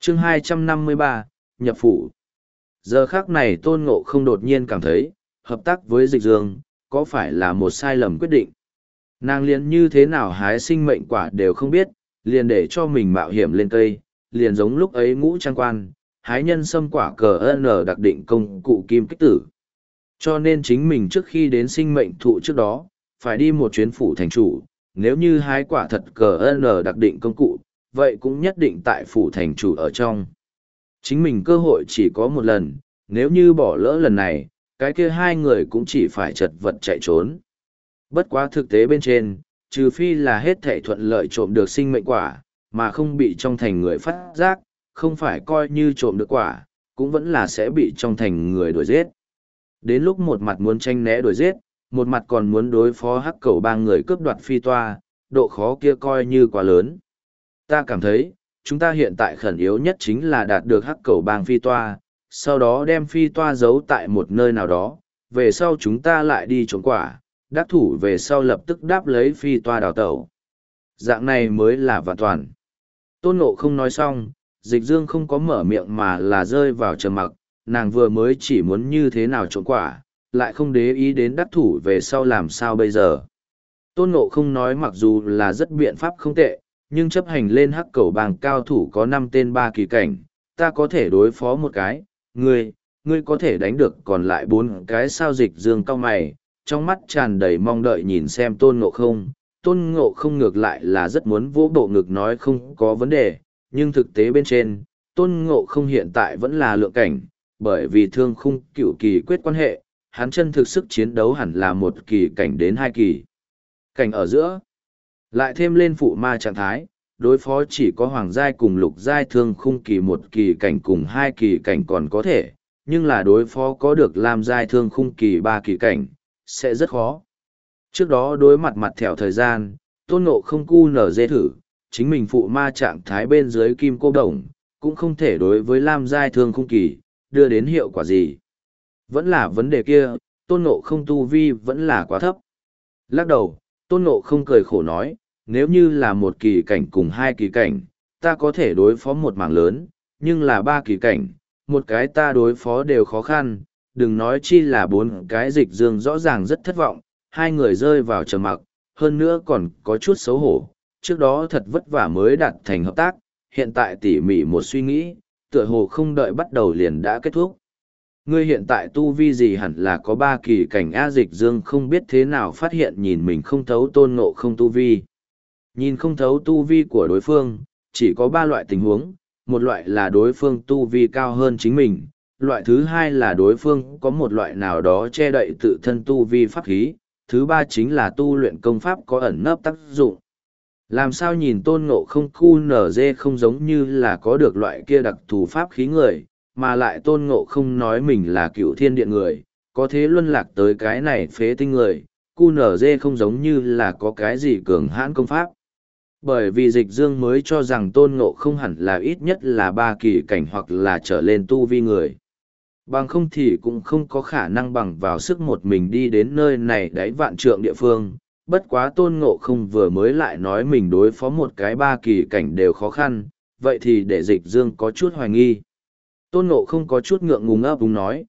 Chương 253, nhập phủ. Giờ khác này Tôn Ngộ không đột nhiên cảm thấy, hợp tác với Dịch Dương, có phải là một sai lầm quyết định. Nàng liền như thế nào hái sinh mệnh quả đều không biết, liền để cho mình mạo hiểm lên cây, liền giống lúc ấy Ngũ Trang Quan, hái nhân sâm quả cờ N đặc định công cụ kim kích tử. Cho nên chính mình trước khi đến sinh mệnh thụ trước đó, phải đi một chuyến phủ thành chủ, nếu như hái quả thật cờ N đặc định công cụ, vậy cũng nhất định tại phủ thành chủ ở trong. Chính mình cơ hội chỉ có một lần, nếu như bỏ lỡ lần này, cái kia hai người cũng chỉ phải chật vật chạy trốn. Bất quá thực tế bên trên, trừ phi là hết thảy thuận lợi trộm được sinh mệnh quả, mà không bị trong thành người phát giác, không phải coi như trộm được quả, cũng vẫn là sẽ bị trong thành người đuổi giết. Đến lúc một mặt muốn tranh né đuổi giết, một mặt còn muốn đối phó hắc cầu ba người cướp đoạt phi toa, độ khó kia coi như quá lớn. Ta cảm thấy, chúng ta hiện tại khẩn yếu nhất chính là đạt được hắc cầu bang phi toa, sau đó đem phi toa giấu tại một nơi nào đó, về sau chúng ta lại đi trốn quả, đắc thủ về sau lập tức đáp lấy phi toa đào tẩu. Dạng này mới là vạn toàn. Tôn Ngộ không nói xong, Dịch Dương không có mở miệng mà là rơi vào trầm mặc, nàng vừa mới chỉ muốn như thế nào trốn quả, lại không để ý đến đắc thủ về sau làm sao bây giờ. Tôn Ngộ không nói mặc dù là rất biện pháp không tệ, nhưng chấp hành lên hắc cầu bang cao thủ có 5 tên 3 kỳ cảnh, ta có thể đối phó một cái, ngươi có thể đánh được còn lại 4 cái. Sao? Dịch Dương cau mày, trong mắt tràn đầy mong đợi nhìn xem Tôn Ngộ không. Tôn Ngộ không ngược lại là rất muốn vỗ bộ ngực nói không có vấn đề, nhưng thực tế bên trên, Tôn Ngộ không hiện tại vẫn là lượng cảnh, bởi vì thương khung cửu kỳ quyết quan hệ, hắn chân thực sức chiến đấu hẳn là 1 kỳ cảnh đến 2 kỳ cảnh ở giữa. Lại thêm lên phụ ma trạng thái, đối phó chỉ có hoàng giai cùng lục giai thương khung kỳ 1 kỳ cảnh cùng 2 kỳ cảnh còn có thể, nhưng là đối phó có được lam giai thương khung kỳ 3 kỳ cảnh, sẽ rất khó. Trước đó đối mặt mặt thẻo thời gian, Tôn Ngộ không cu nở dê thử, chính mình phụ ma trạng thái bên dưới kim cô đồng, cũng không thể đối với lam giai thương khung kỳ, đưa đến hiệu quả gì. Vẫn là vấn đề kia, Tôn Ngộ không tu vi vẫn là quá thấp. Lắc đầu, Tôn Ngộ không cười khổ nói, nếu như là 1 kỳ cảnh cùng 2 kỳ cảnh, ta có thể đối phó một mảng lớn, nhưng là 3 kỳ cảnh, một cái ta đối phó đều khó khăn, đừng nói chi là 4 cái. Dịch Dương rõ ràng rất thất vọng, hai người rơi vào trầm mặc, hơn nữa còn có chút xấu hổ, trước đó thật vất vả mới đạt thành hợp tác, hiện tại tỉ mỉ một suy nghĩ, tựa hồ không đợi bắt đầu liền đã kết thúc. Ngươi hiện tại tu vi gì hẳn là có 3 kỳ cảnh A. Dịch Dương không biết thế nào phát hiện nhìn mình không thấu Tôn Ngộ không tu vi. Nhìn không thấu tu vi của đối phương, chỉ có 3 loại tình huống, một loại là đối phương tu vi cao hơn chính mình, loại thứ hai là đối phương có một loại nào đó che đậy tự thân tu vi pháp khí, thứ ba chính là tu luyện công pháp có ẩn nấp tác dụng. Làm sao nhìn Tôn Ngộ không QNZ không giống như là có được loại kia đặc thù pháp khí người, mà lại Tôn Ngộ không nói mình là Cựu Thiên Điện người, có thế luân lạc tới cái này phế tinh người, QNZ không giống như là có cái gì cường hãn công pháp. Bởi vì Dịch Dương mới cho rằng Tôn Ngộ không hẳn là ít nhất là 3 kỳ cảnh hoặc là trở lên tu vi người. Bằng không thì cũng không có khả năng bằng vào sức một mình đi đến nơi này đáy vạn trượng địa phương. Bất quá Tôn Ngộ không vừa mới lại nói mình đối phó một cái 3 kỳ cảnh đều khó khăn, vậy thì để Dịch Dương có chút hoài nghi. Tôn Ngộ không có chút ngượng ngùng ấp úng nói,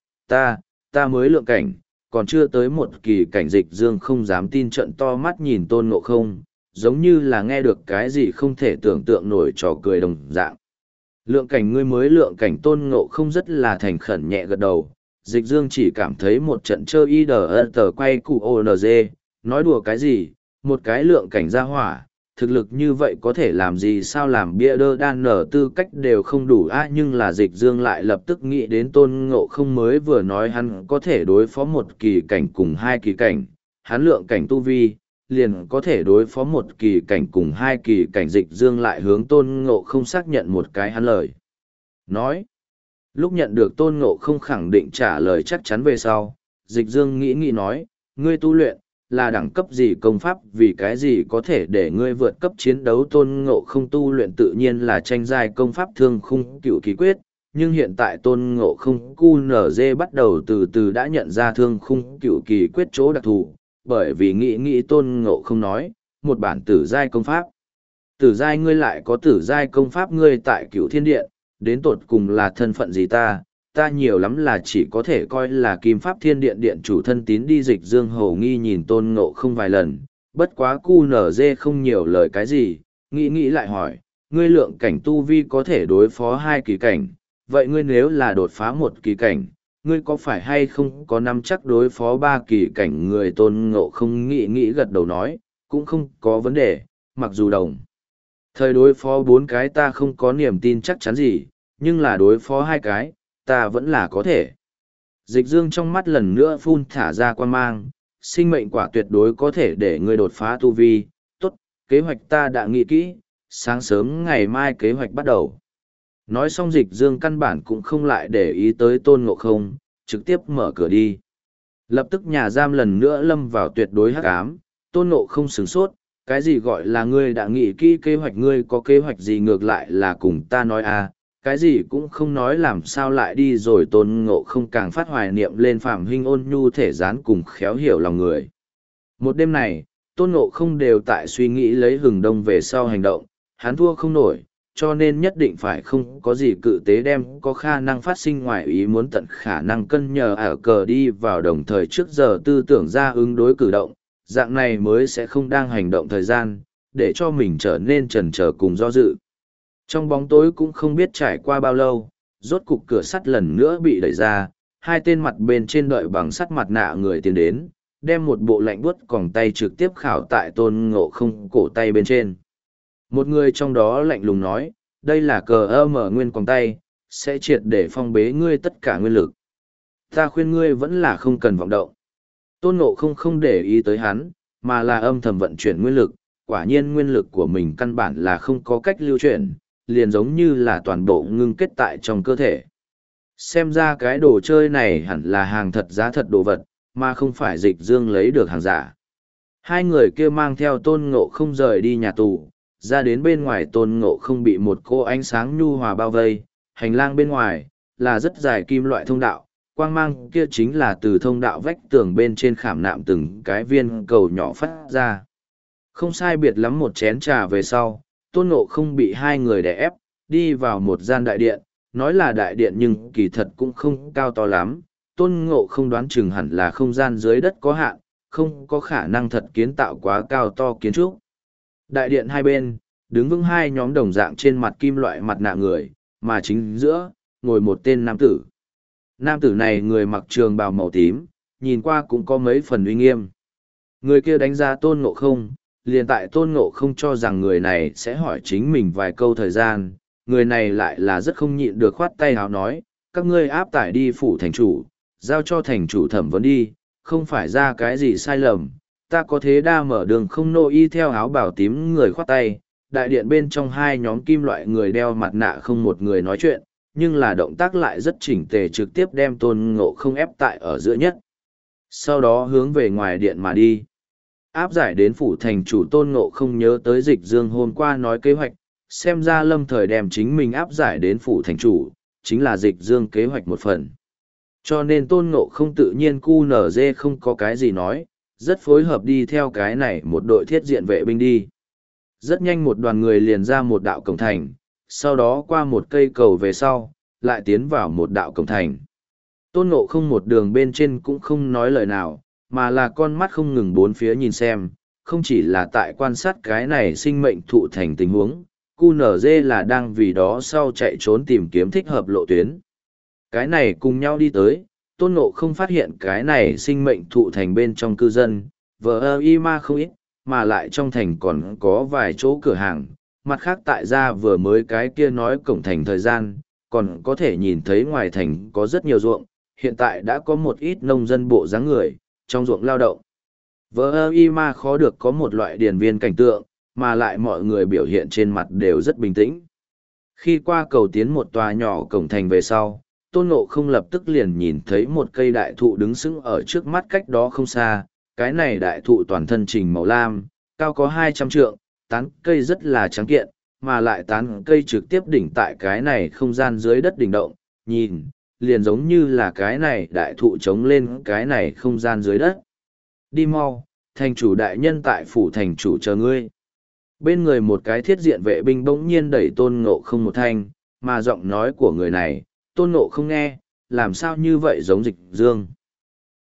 ta mới lượng cảnh, còn chưa tới 1 kỳ cảnh. Dịch Dương không dám tin, trợn to mắt nhìn Tôn Ngộ không, giống như là nghe được cái gì không thể tưởng tượng nổi trò cười đồng dạng. Lượng cảnh, ngươi mới lượng cảnh. Tôn Ngộ không rất là thành khẩn nhẹ gật đầu. Dịch Dương chỉ cảm thấy một trận chơi y tờ quay cụ ONG, nói đùa cái gì, một cái lượng cảnh ra hỏa, thực lực như vậy có thể làm gì, sao làm bia đơ đan nở tư cách đều không đủ a. Nhưng là Dịch Dương lại lập tức nghĩ đến Tôn Ngộ không mới vừa nói hắn có thể đối phó 1 kỳ cảnh cùng 2 kỳ cảnh, hắn lượng cảnh tu vi, liền có thể đối phó 1 kỳ cảnh cùng 2 kỳ cảnh. Dịch Dương lại hướng Tôn Ngộ không xác nhận một cái hắn lời nói. Lúc nhận được Tôn Ngộ không khẳng định trả lời chắc chắn về sau, Dịch Dương nghĩ nói, ngươi tu luyện là đẳng cấp gì công pháp, vì cái gì có thể để ngươi vượt cấp chiến đấu. Tôn Ngộ không tu luyện tự nhiên là tranh giai công pháp thương khung cửu kỳ quyết, nhưng hiện tại Tôn Ngộ không QNZ bắt đầu từ từ đã nhận ra thương khung cửu kỳ quyết chỗ đặc thù, bởi vì nghĩ Tôn Ngộ không nói, một bản tử giai công pháp. Tử giai, ngươi lại có tử giai công pháp, ngươi tại Cửu Thiên Điện, đến tột cùng là thân phận gì ta nhiều lắm là chỉ có thể coi là Kim Pháp Thiên Điện điện chủ thân tín đi Dịch Dương hầu nghi nhìn Tôn Ngộ Không vài lần, bất quá cu nở dê không nhiều lời cái gì, nghĩ lại hỏi, ngươi lượng cảnh tu vi có thể đối phó 2 kỳ cảnh, vậy ngươi nếu là đột phá 1 kỳ cảnh, ngươi có phải hay không có nắm chắc đối phó 3 kỳ cảnh? Người Tôn Ngộ Không nghĩ gật đầu nói, cũng không có vấn đề, mặc dù đồng thời đối phó 4 cái ta không có niềm tin chắc chắn gì, nhưng là đối phó 2 cái, ta vẫn là có thể. Dịch Dương trong mắt lần nữa phun thả ra quan mang, sinh mệnh quả tuyệt đối có thể để ngươi đột phá tu vi, tốt, kế hoạch ta đã nghĩ kỹ, sáng sớm ngày mai kế hoạch bắt đầu. Nói xong Dịch Dương căn bản cũng không lại để ý tới Tôn Ngộ Không, trực tiếp mở cửa đi. Lập tức nhà giam lần nữa lâm vào tuyệt đối hắc ám, Tôn Ngộ Không sửng sốt, cái gì gọi là ngươi đã nghĩ kỹ kế hoạch, ngươi có kế hoạch gì ngược lại là cùng ta nói à, cái gì cũng không nói làm sao lại đi rồi. Tôn Ngộ Không càng phát hoài niệm lên Phạm Hinh ôn nhu thể dán cùng khéo hiểu lòng người. Một đêm này, Tôn Ngộ Không đều tại suy nghĩ lấy Hừng Đông về sau hành động, hắn thua không nổi, cho nên nhất định phải không có gì cự tế đem có khả năng phát sinh ngoài ý muốn tận khả năng cân nhờ ở cờ đi vào, đồng thời trước giờ tư tưởng ra ứng đối cử động, dạng này mới sẽ không đang hành động thời gian, để cho mình trở nên chần chờ cùng do dự. Trong bóng tối cũng không biết trải qua bao lâu, rốt cục cửa sắt lần nữa bị đẩy ra, 2 tên mặt bên trên đợi bằng sắt mặt nạ người tiến đến, đem một bộ lạnh buốt còng tay trực tiếp khảo tại Tôn Ngộ Không cổ tay bên trên. Một người trong đó lạnh lùng nói, đây là cờ mở nguyên còng tay, sẽ triệt để phong bế ngươi tất cả nguyên lực. Ta khuyên ngươi vẫn là không cần vọng động. Tôn Ngộ Không không để ý tới hắn, mà là âm thầm vận chuyển nguyên lực, quả nhiên nguyên lực của mình căn bản là không có cách lưu chuyển, liền giống như là toàn bộ ngưng kết tại trong cơ thể. Xem ra cái đồ chơi này hẳn là hàng thật giá thật đồ vật, mà không phải Dịch Dương lấy được hàng giả. 2 người kia mang theo Tôn Ngộ Không rời đi nhà tù, ra đến bên ngoài Tôn Ngộ Không bị một cô ánh sáng nhu hòa bao vây, hành lang bên ngoài là rất dài kim loại thông đạo, quang mang kia chính là từ thông đạo vách tường bên trên khảm nạm từng cái viên cầu nhỏ phát ra. Không sai biệt lắm một chén trà về sau, Tôn Ngộ Không bị 2 người đè ép, đi vào một gian đại điện, nói là đại điện nhưng kỳ thật cũng không cao to lắm, Tôn Ngộ Không đoán chừng hẳn là không gian dưới đất có hạn, không có khả năng thật kiến tạo quá cao to kiến trúc. Đại điện hai bên, đứng vững 2 nhóm đồng dạng trên mặt kim loại mặt nạ người, mà chính giữa, ngồi một tên nam tử. Nam tử này người mặc trường bào màu tím, nhìn qua cũng có mấy phần uy nghiêm. Người kia đánh giá Tôn Ngộ Không, liền tại Tôn Ngộ Không cho rằng người này sẽ hỏi chính mình vài câu thời gian, người này lại là rất không nhịn được khoát tay háo nói, các ngươi áp tải đi phủ thành chủ, giao cho thành chủ thẩm vấn đi, không phải ra cái gì sai lầm, ta có thế đa mở đường không nô y. Theo áo bảo tím người khoát tay, đại điện bên trong 2 nhóm kim loại người đeo mặt nạ không một người nói chuyện, nhưng là động tác lại rất chỉnh tề, trực tiếp đem Tôn Ngộ Không ép tại ở giữa nhất. Sau đó hướng về ngoài điện mà đi. Áp giải đến phủ thành chủ, Tôn Ngộ Không nhớ tới Dịch Dương hôm qua nói kế hoạch, xem ra lâm thời đem chính mình áp giải đến phủ thành chủ, chính là Dịch Dương kế hoạch một phần. Cho nên Tôn Ngộ Không tự nhiên cu nở dê không có cái gì nói, rất phối hợp đi theo cái này một đội thiết diện vệ binh đi. Rất nhanh một đoàn người liền ra một đạo cổng thành, sau đó qua một cây cầu về sau, lại tiến vào một đạo cổng thành. Tôn Ngộ Không một đường bên trên cũng không nói lời nào, mà là con mắt không ngừng bốn phía nhìn xem, không chỉ là tại quan sát cái này sinh mệnh thụ thành tình huống, QNZ là đang vì đó sau chạy trốn tìm kiếm thích hợp lộ tuyến. Cái này cùng nhau đi tới, Tôn Ngộ Không phát hiện cái này sinh mệnh thụ thành bên trong cư dân, vờ y ma không ít, mà lại trong thành còn có vài chỗ cửa hàng, mặt khác tại gia vừa mới cái kia nói cổng thành thời gian, còn có thể nhìn thấy ngoài thành có rất nhiều ruộng, hiện tại đã có một ít nông dân bộ dáng người, trong ruộng lao động. Vờ y ma khó được có một loại điển viên cảnh tượng, mà lại mọi người biểu hiện trên mặt đều rất bình tĩnh. Khi qua cầu tiến một tòa nhỏ cổng thành về sau, Tôn Ngộ Không lập tức liền nhìn thấy một cây đại thụ đứng sững ở trước mắt cách đó không xa. Cái này đại thụ toàn thân trình màu lam, cao có 200 trượng, tán cây rất là trắng kiện, mà lại tán cây trực tiếp đỉnh tại cái này không gian dưới đất đỉnh động, nhìn, liền giống như là cái này đại thụ chống lên cái này không gian dưới đất. Đi mau, thành chủ đại nhân tại phủ thành chủ chờ ngươi. Bên người một cái thiết diện vệ binh bỗng nhiên đẩy Tôn Ngộ Không một thanh, mà giọng nói của người này, tôn ngộ không nghe, làm sao như vậy giống dịch dương.